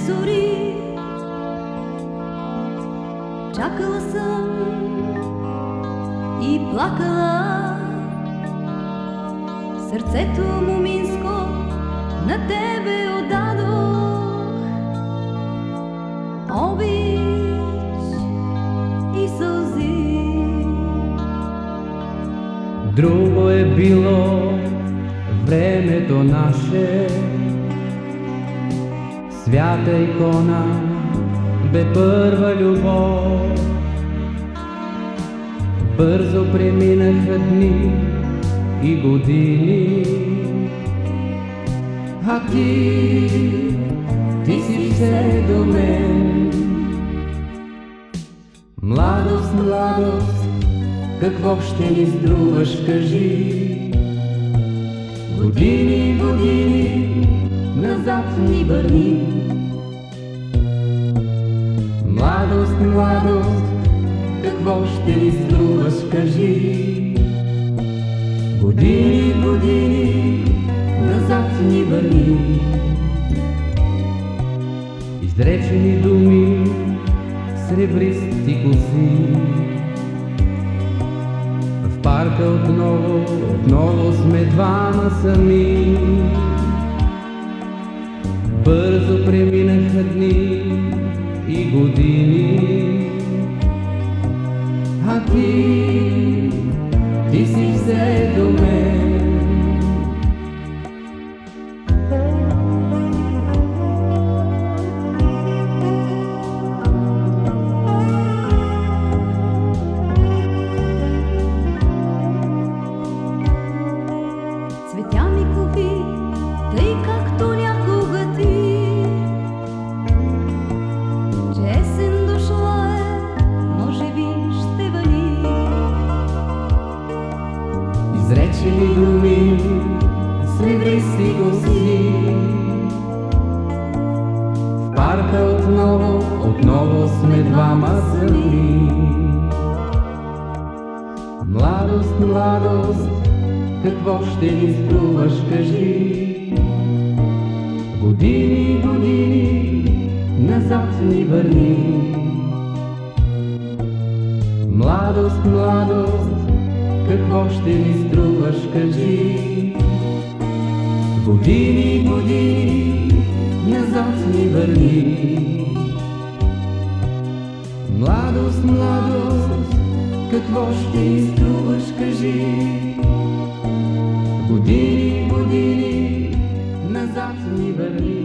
зори. Чакала съм и плакала, сърцето моминско на тебе отдадох. Обич и сълзи. Друго е било времето наше, свята икона бе първа любов. Бързо преминаха дни и години, а ти си все до мен. Младост, младост, какво ще ни струваш, кажи? Години, години, назад ни върни. Младост, младост, какво ще ни струваш, кажи? Години, години, назад ни върни. Изречени думи, сребристи коси. В парка отново сме двама сами. Бързо преминаха дни и години, а ти си все до мен. Цветя ми купи, тъй както някога ти, че есен дошла е, може би ще вали. Изречени думи, сребристи коси. В парка отново сме двама сами. Младост, младост, какво ще ни струваш, кажи? Години, години, назад ни върни. Младост, младост, какво ще ни струваш, кажи? Години, години, назад ни върни. Младост, младост, какво ще ни струваш, кажи? Години, години, назад ни върни.